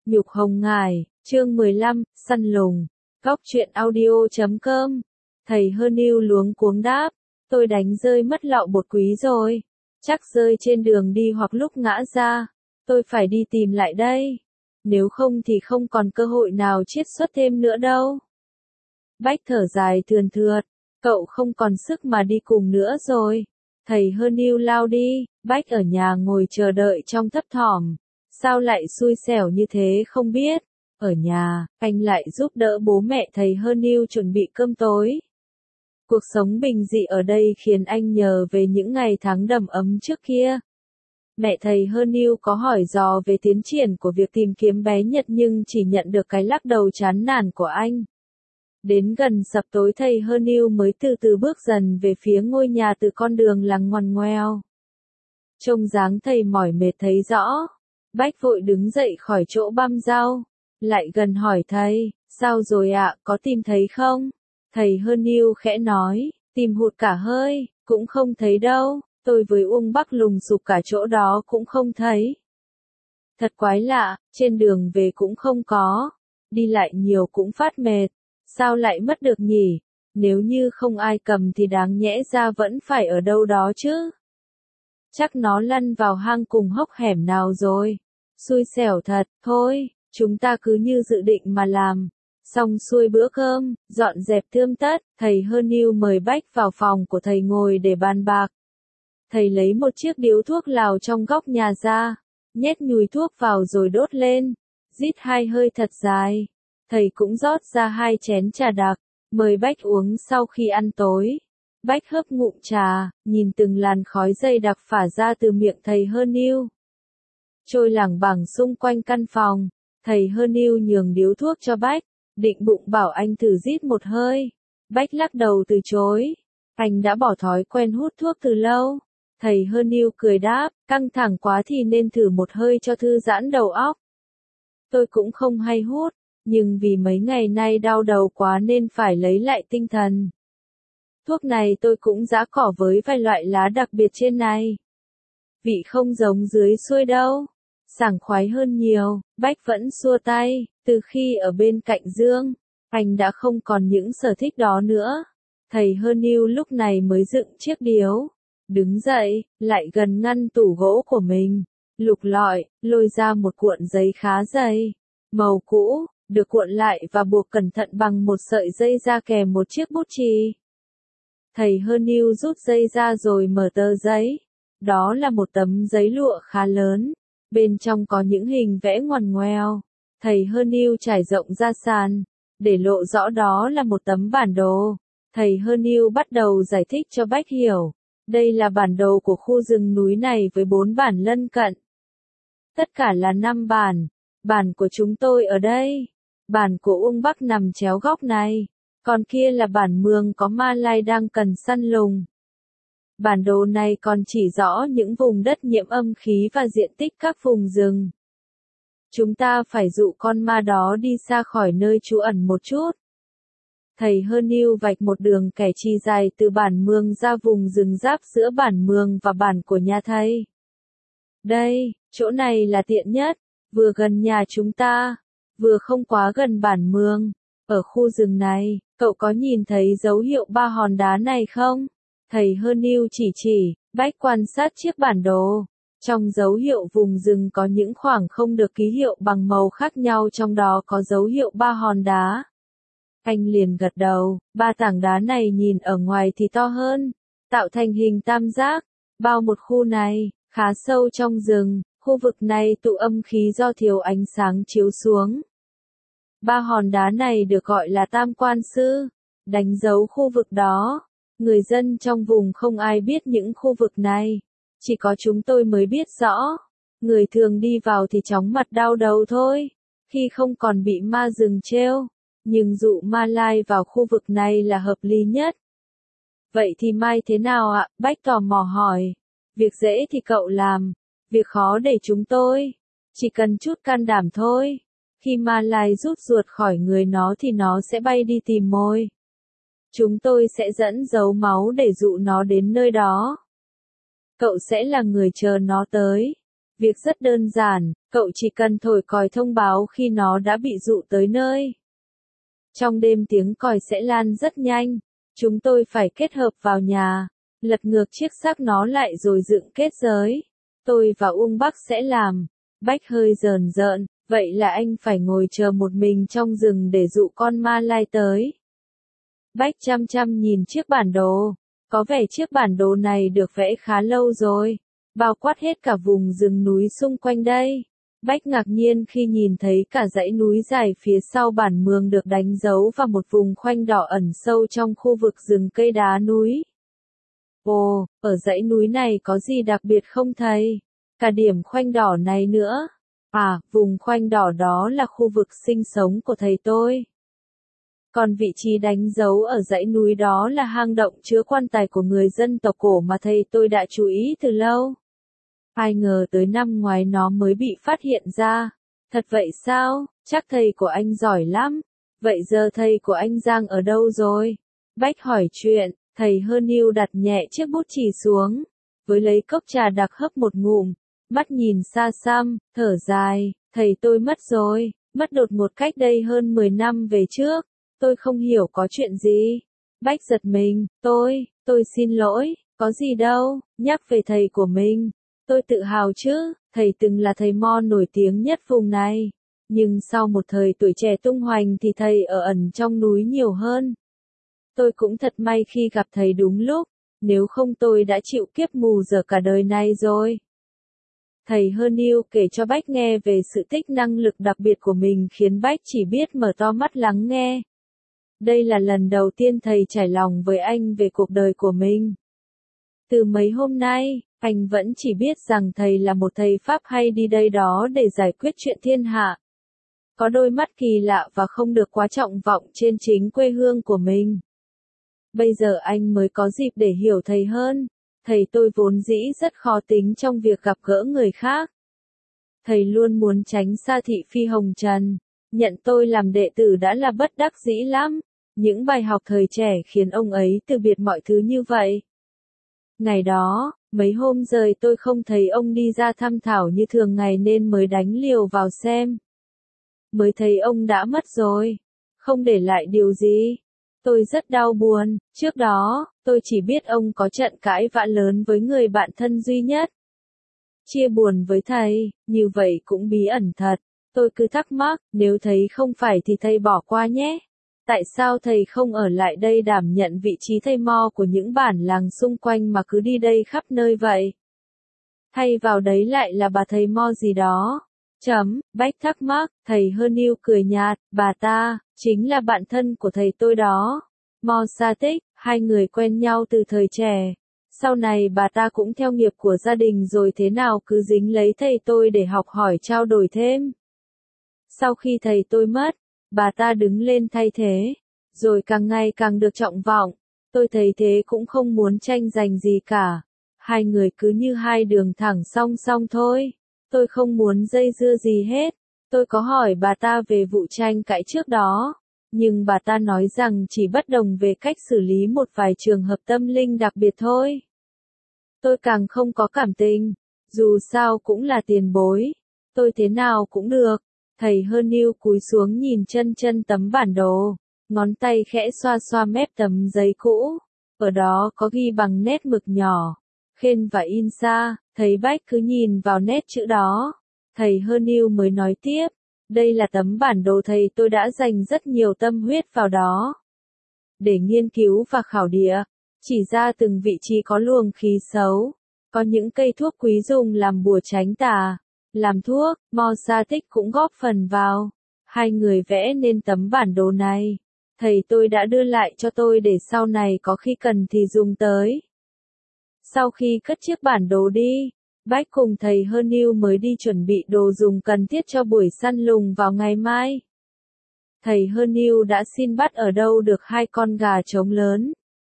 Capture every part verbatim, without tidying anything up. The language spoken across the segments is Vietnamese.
Nhục hồng ngải, chương mười lăm, săn lùng. Góc truyện audio chấm com. Thầy Herniu luống cuống đáp, tôi đánh rơi mất lọ bột quý rồi. Chắc rơi trên đường đi hoặc lúc ngã ra. Tôi phải đi tìm lại đây. Nếu không thì không còn cơ hội nào chiết xuất thêm nữa đâu. Bách thở dài thườn thượt, cậu không còn sức mà đi cùng nữa rồi. Thầy Herniu lao đi, Bách ở nhà ngồi chờ đợi trong thấp thỏm. Sao lại xui xẻo như thế không biết. Ở nhà, anh lại giúp đỡ bố mẹ thầy Herniu chuẩn bị cơm tối. Cuộc sống bình dị ở đây khiến anh nhớ về những ngày tháng đầm ấm trước kia. Mẹ thầy Herniu có hỏi dò về tiến triển của việc tìm kiếm bé Nhật nhưng chỉ nhận được cái lắc đầu chán nản của anh. Đến gần sập tối thầy Herniu mới từ từ bước dần về phía ngôi nhà từ con đường làng ngoằn ngoèo. Trông dáng thầy mỏi mệt thấy rõ. Bách vội đứng dậy khỏi chỗ băm rau. Lại gần hỏi thầy, sao rồi ạ, có tìm thấy không? Thầy Herniu khẽ nói, tìm hụt cả hơi, cũng không thấy đâu, tôi với Uông Bắc lùng sục cả chỗ đó cũng không thấy. Thật quái lạ, trên đường về cũng không có, đi lại nhiều cũng phát mệt, sao lại mất được nhỉ? Nếu như không ai cầm thì đáng nhẽ ra vẫn phải ở đâu đó chứ. Chắc nó lăn vào hang cùng hốc hẻm nào rồi. Xui xẻo thật, thôi, chúng ta cứ như dự định mà làm. Xong xuôi bữa cơm, dọn dẹp tươm tất, thầy Herniu mời Bách vào phòng của thầy ngồi để bàn bạc. Thầy lấy một chiếc điếu thuốc lào trong góc nhà ra, nhét nhùi thuốc vào rồi đốt lên, rít hai hơi thật dài. Thầy cũng rót ra hai chén trà đặc, mời Bách uống sau khi ăn tối. Bách hớp ngụm trà, nhìn từng làn khói dày đặc phả ra từ miệng thầy Herniu. Trôi lảng bảng xung quanh căn phòng, thầy Herniu nhường điếu thuốc cho Bách, định bụng bảo anh thử rít một hơi. Bách lắc đầu từ chối, anh đã bỏ thói quen hút thuốc từ lâu. Thầy Herniu cười đáp, căng thẳng quá thì nên thử một hơi cho thư giãn đầu óc. Tôi cũng không hay hút, nhưng vì mấy ngày nay đau đầu quá nên phải lấy lại tinh thần. Thuốc này tôi cũng giã cỏ với vài loại lá đặc biệt trên này. Vị không giống dưới xuôi đâu. Sảng khoái hơn nhiều, Bách vẫn xua tay, từ khi ở bên cạnh Dương, anh đã không còn những sở thích đó nữa. Thầy Herniu lúc này mới dựng chiếc điếu, đứng dậy, lại gần ngăn tủ gỗ của mình, lục lọi, lôi ra một cuộn giấy khá dày, màu cũ, được cuộn lại và buộc cẩn thận bằng một sợi dây ra kèm một chiếc bút chì. Thầy Herniu rút dây ra rồi mở tờ giấy, đó là một tấm giấy lụa khá lớn. Bên trong có những hình vẽ ngoằn ngoèo. Thầy Herniu trải rộng ra sàn, để lộ rõ đó là một tấm bản đồ. Thầy Herniu bắt đầu giải thích cho Bách hiểu. Đây là bản đồ của khu rừng núi này với bốn bản lân cận. Tất cả là năm bản. Bản của chúng tôi ở đây. Bản của Uông Bắc nằm chéo góc này. Còn kia là bản Mường có Ma Lai đang cần săn lùng. Bản đồ này còn chỉ rõ những vùng đất nhiễm âm khí và diện tích các vùng rừng. Chúng ta phải dụ con ma đó đi xa khỏi nơi trú ẩn một chút. Thầy Herniu vạch một đường kẻ chi dài từ bản Mường ra vùng rừng giáp giữa bản Mường và bản của nhà thầy. Đây, chỗ này là tiện nhất, vừa gần nhà chúng ta, vừa không quá gần bản Mường. Ở khu rừng này, cậu có nhìn thấy dấu hiệu ba hòn đá này không? Thầy Herniu chỉ chỉ, Bách quan sát chiếc bản đồ. Trong dấu hiệu vùng rừng có những khoảng không được ký hiệu bằng màu khác nhau, trong đó có dấu hiệu ba hòn đá. Anh liền gật đầu, ba tảng đá này nhìn ở ngoài thì to hơn, tạo thành hình tam giác, bao một khu này, khá sâu trong rừng, khu vực này tụ âm khí do thiếu ánh sáng chiếu xuống. Ba hòn đá này được gọi là Tam Quan Sư, đánh dấu khu vực đó. Người dân trong vùng không ai biết những khu vực này, chỉ có chúng tôi mới biết rõ. Người thường đi vào thì chóng mặt đau đầu thôi, khi không còn bị ma rừng trêu, nhưng dụ Ma Lai vào khu vực này là hợp lý nhất. Vậy thì mai thế nào ạ? Bách tò mò hỏi. Việc dễ thì cậu làm, việc khó để chúng tôi. Chỉ cần chút can đảm thôi. Khi Ma Lai rút ruột khỏi người nó thì nó sẽ bay đi tìm mồi. Chúng tôi sẽ dẫn dấu máu để dụ nó đến nơi đó. Cậu sẽ là người chờ nó tới. Việc rất đơn giản, cậu chỉ cần thổi còi thông báo khi nó đã bị dụ tới nơi. Trong đêm tiếng còi sẽ lan rất nhanh. Chúng tôi phải kết hợp vào nhà, lật ngược chiếc xác nó lại rồi dựng kết giới. Tôi và Uông Bắc sẽ làm. Bách hơi rờn rợn, vậy là anh phải ngồi chờ một mình trong rừng để dụ con ma lai tới. Bách chăm chăm nhìn chiếc bản đồ. Có vẻ chiếc bản đồ này được vẽ khá lâu rồi, bao quát hết cả vùng rừng núi xung quanh đây. Bách ngạc nhiên khi nhìn thấy cả dãy núi dài phía sau bản mường được đánh dấu và một vùng khoanh đỏ ẩn sâu trong khu vực rừng cây đá núi. Ồ, ở dãy núi này có gì đặc biệt không thầy? Cả điểm khoanh đỏ này nữa. À, vùng khoanh đỏ đó là khu vực sinh sống của thầy tôi. Còn vị trí đánh dấu ở dãy núi đó là hang động chứa quan tài của người dân tộc cổ mà thầy tôi đã chú ý từ lâu. Ai ngờ tới năm ngoái nó mới bị phát hiện ra. Thật vậy sao? Chắc thầy của anh giỏi lắm. Vậy giờ thầy của anh Giang ở đâu rồi? Bách hỏi chuyện, thầy hơn yêu đặt nhẹ chiếc bút chì xuống, với lấy cốc trà đặc hấp một ngụm, mắt nhìn xa xăm, thở dài, thầy tôi mất rồi, mất đột ngột cách đây hơn mười năm về trước. Tôi không hiểu có chuyện gì. Bách giật mình, tôi, tôi xin lỗi, có gì đâu, nhắc về thầy của mình. Tôi tự hào chứ, thầy từng là thầy mo nổi tiếng nhất vùng này. Nhưng sau một thời tuổi trẻ tung hoành thì thầy ở ẩn trong núi nhiều hơn. Tôi cũng thật may khi gặp thầy đúng lúc, nếu không tôi đã chịu kiếp mù dở cả đời này rồi. Thầy hơn yêu kể cho Bách nghe về sự tích năng lực đặc biệt của mình khiến Bách chỉ biết mở to mắt lắng nghe. Đây là lần đầu tiên thầy trải lòng với anh về cuộc đời của mình. Từ mấy hôm nay, anh vẫn chỉ biết rằng thầy là một thầy Pháp hay đi đây đó để giải quyết chuyện thiên hạ. Có đôi mắt kỳ lạ và không được quá trọng vọng trên chính quê hương của mình. Bây giờ anh mới có dịp để hiểu thầy hơn. Thầy tôi vốn dĩ rất khó tính trong việc gặp gỡ người khác. Thầy luôn muốn tránh xa thị phi hồng trần. Nhận tôi làm đệ tử đã là bất đắc dĩ lắm. Những bài học thời trẻ khiến ông ấy từ biệt mọi thứ như vậy. Ngày đó, mấy hôm rời tôi không thấy ông đi ra thăm Thảo như thường ngày nên mới đánh liều vào xem. Mới thấy ông đã mất rồi. Không để lại điều gì. Tôi rất đau buồn. Trước đó, tôi chỉ biết ông có trận cãi vã lớn với người bạn thân duy nhất. Chia buồn với thầy, như vậy cũng bí ẩn thật. Tôi cứ thắc mắc, nếu thầy không phải thì thầy bỏ qua nhé. Tại sao thầy không ở lại đây đảm nhận vị trí thầy mo của những bản làng xung quanh mà cứ đi đây khắp nơi vậy? Thay vào đấy lại là bà thầy mo gì đó. Chấm, Bách thắc mắc, thầy hơn yêu cười nhạt, bà ta, chính là bạn thân của thầy tôi đó. Mo Sa Tích, hai người quen nhau từ thời trẻ. Sau này bà ta cũng theo nghiệp của gia đình rồi thế nào cứ dính lấy thầy tôi để học hỏi trao đổi thêm. Sau khi thầy tôi mất, bà ta đứng lên thay thế, rồi càng ngày càng được trọng vọng. Tôi thấy thế cũng không muốn tranh giành gì cả. Hai người cứ như hai đường thẳng song song thôi. Tôi không muốn dây dưa gì hết. Tôi có hỏi bà ta về vụ tranh cãi trước đó, nhưng bà ta nói rằng chỉ bất đồng về cách xử lý một vài trường hợp tâm linh đặc biệt thôi. Tôi càng không có cảm tình, dù sao cũng là tiền bối. Tôi thế nào cũng được. Thầy hơn yêu cúi xuống nhìn chân chân tấm bản đồ, ngón tay khẽ xoa xoa mép tấm giấy cũ. Ở đó có ghi bằng nét mực nhỏ, Khên và in xa. Thấy Bách cứ nhìn vào nét chữ đó. Thầy hơn yêu mới nói tiếp, đây là tấm bản đồ thầy tôi đã dành rất nhiều tâm huyết vào đó. Để nghiên cứu và khảo địa, chỉ ra từng vị trí có luồng khí xấu, có những cây thuốc quý dùng làm bùa tránh tà. Làm thuốc, Mo Sa Tích cũng góp phần vào. Hai người vẽ nên tấm bản đồ này. Thầy tôi đã đưa lại cho tôi để sau này có khi cần thì dùng tới. Sau khi cất chiếc bản đồ đi, Bách cùng thầy hơn yêu mới đi chuẩn bị đồ dùng cần thiết cho buổi săn lùng vào ngày mai. Thầy hơn yêu đã xin bắt ở đâu được hai con gà trống lớn.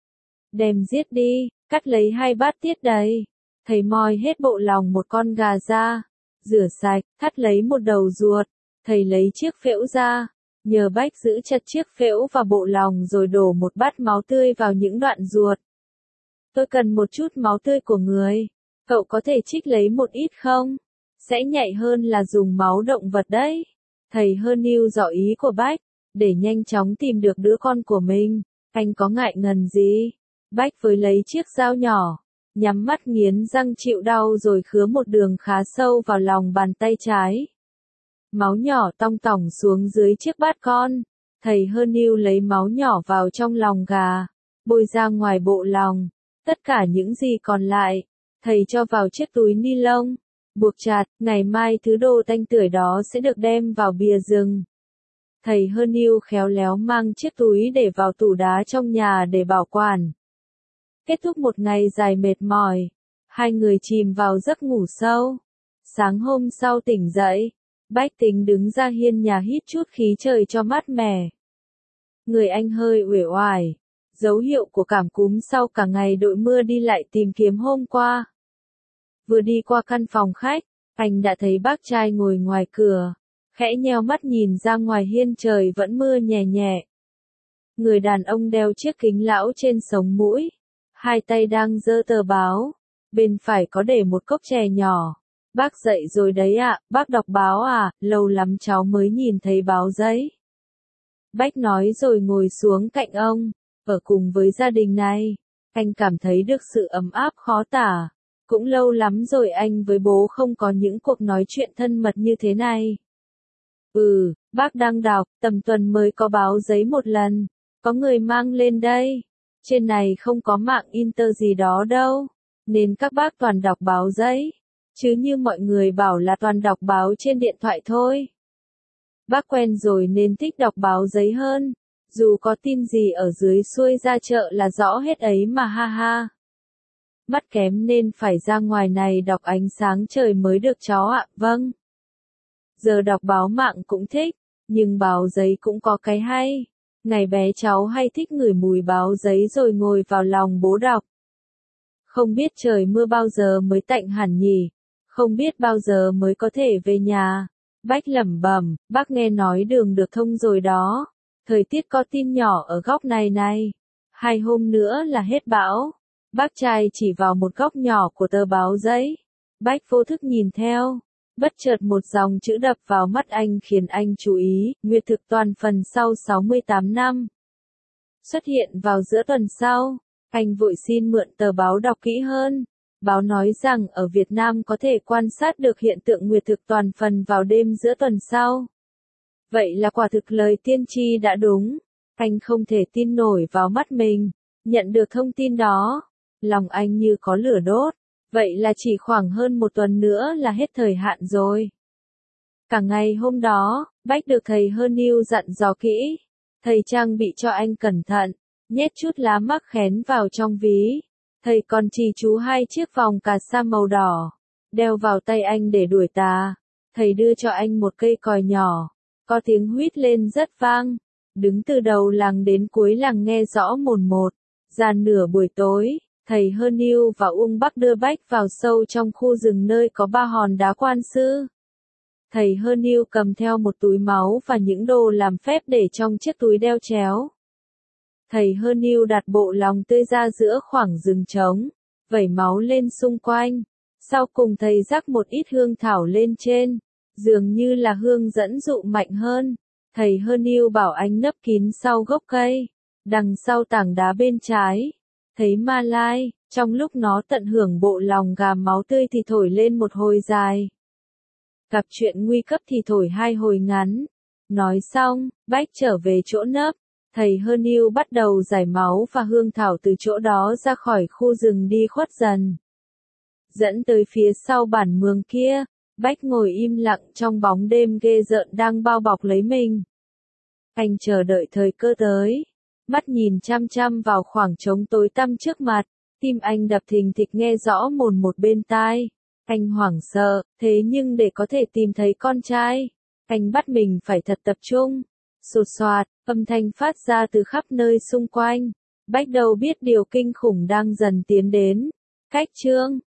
Đem giết đi, cắt lấy hai bát tiết đầy. Thầy moi hết bộ lòng một con gà ra, rửa sạch, thắt lấy một đầu ruột. Thầy lấy chiếc phễu ra, nhờ Bách giữ chặt chiếc phễu và bộ lòng rồi đổ một bát máu tươi vào những đoạn ruột. Tôi cần một chút máu tươi của người. Cậu có thể trích lấy một ít không? sẽ nhạy hơn là dùng máu động vật đấy. Thầy hơn yêu dò ý của Bách, để nhanh chóng tìm được đứa con của mình. Anh có ngại ngần gì? Bách với lấy chiếc dao nhỏ, nhắm mắt nghiến răng chịu đau rồi khứa một đường khá sâu vào lòng bàn tay trái. Máu nhỏ tong tỏng xuống dưới chiếc bát con. Thầy hơn yêu lấy máu nhỏ vào trong lòng gà, bôi ra ngoài bộ lòng. Tất cả những gì còn lại, thầy cho vào chiếc túi ni lông, buộc chặt. Ngày mai thứ đồ tanh tưởi đó sẽ được đem vào bìa rừng. Thầy hơn yêu khéo léo mang chiếc túi để vào tủ đá trong nhà để bảo quản. Kết thúc một ngày dài mệt mỏi, hai người chìm vào giấc ngủ sâu. Sáng hôm sau tỉnh dậy, Bách tính đứng ra hiên nhà hít chút khí trời cho mát mẻ. Người anh hơi uể oải, dấu hiệu của cảm cúm sau cả ngày đội mưa đi lại tìm kiếm hôm qua. Vừa đi qua căn phòng khách, anh đã thấy bác trai ngồi ngoài cửa, khẽ nheo mắt nhìn ra ngoài hiên trời vẫn mưa nhẹ nhẹ. Người đàn ông đeo chiếc kính lão trên sống mũi, hai tay đang giơ tờ báo, bên phải có để một cốc chè nhỏ. Bác dậy rồi đấy ạ, bác đọc báo à, lâu lắm cháu mới nhìn thấy báo giấy. Bách nói rồi ngồi xuống cạnh ông, ở cùng với gia đình này, anh cảm thấy được sự ấm áp khó tả. Cũng lâu lắm rồi anh với bố không có những cuộc nói chuyện thân mật như thế này. Ừ, bác đang đọc, tầm tuần mới có báo giấy một lần, có người mang lên đây. Trên này không có mạng inter gì đó đâu, nên các bác toàn đọc báo giấy. Chứ như mọi người bảo là toàn đọc báo trên điện thoại thôi. Bác quen rồi nên thích đọc báo giấy hơn, dù có tin gì ở dưới xuôi ra chợ là rõ hết ấy mà ha ha. Mắt kém nên phải ra ngoài này đọc ánh sáng trời mới được cháu ạ, vâng. Giờ đọc báo mạng cũng thích, nhưng báo giấy cũng có cái hay. Ngày bé cháu hay thích ngửi mùi báo giấy rồi ngồi vào lòng bố đọc. Không biết trời mưa bao giờ mới tạnh hẳn nhỉ, không biết bao giờ mới có thể về nhà. Bách lẩm bẩm, bác nghe nói đường được thông rồi đó. Thời tiết có tin nhỏ ở góc này này. Hai hôm nữa là hết bão. Bác trai chỉ vào một góc nhỏ của tờ báo giấy. Bách vô thức nhìn theo. Bất chợt một dòng chữ đập vào mắt anh khiến anh chú ý. Nguyệt thực toàn phần sau sáu mươi tám năm. Xuất hiện vào giữa tuần sau. Anh vội xin mượn tờ báo đọc kỹ hơn. Báo nói rằng ở Việt Nam có thể quan sát được hiện tượng nguyệt thực toàn phần vào đêm giữa tuần sau. Vậy là quả thực lời tiên tri đã đúng. Anh không thể tin nổi vào mắt mình. Nhận được thông tin đó, lòng anh như có lửa đốt. Vậy là chỉ khoảng hơn một tuần nữa là hết thời hạn rồi. Cả ngày hôm đó, Bách được thầy hơn yêu dặn dò kỹ. Thầy trang bị cho anh cẩn thận, nhét chút lá mắc khén vào trong ví. Thầy còn chỉ chú hai chiếc vòng cà sa màu đỏ, đeo vào tay anh để đuổi tà. Thầy đưa cho anh một cây còi nhỏ, có tiếng huýt lên rất vang. Đứng từ đầu làng đến cuối làng nghe rõ mồn một. Giàn nửa buổi tối, thầy hơn yêu và Uông Bắc đưa Bách vào sâu trong khu rừng nơi có ba hòn đá quan sư. Thầy hơn yêu cầm theo một túi máu và những đồ làm phép để trong chiếc túi đeo chéo. Thầy hơn yêu đặt bộ lòng tươi ra giữa khoảng rừng trống, vẩy máu lên xung quanh. Sau cùng thầy rắc một ít hương thảo lên trên, dường như là hương dẫn dụ mạnh hơn. Thầy hơn yêu bảo anh nấp kín sau gốc cây, đằng sau tảng đá bên trái. Thấy ma lai, trong lúc nó tận hưởng bộ lòng gà máu tươi thì thổi lên một hồi dài. Gặp chuyện nguy cấp thì thổi hai hồi ngắn. Nói xong, Bách trở về chỗ nấp. Thầy hơn yêu bắt đầu giải máu và hương thảo từ chỗ đó ra khỏi khu rừng đi khuất dần. Dẫn tới phía sau bản mường kia, Bách ngồi im lặng trong bóng đêm ghê rợn đang bao bọc lấy mình. Anh chờ đợi thời cơ tới, mắt nhìn chăm chăm vào khoảng trống tối tăm trước mặt, tim anh đập thình thịch nghe rõ mồn một bên tai. Anh hoảng sợ, thế nhưng để có thể tìm thấy con trai, anh bắt mình phải thật tập trung. Sột soạt, âm thanh phát ra từ khắp nơi xung quanh. Bách đâu biết điều kinh khủng đang dần tiến đến. Cách chương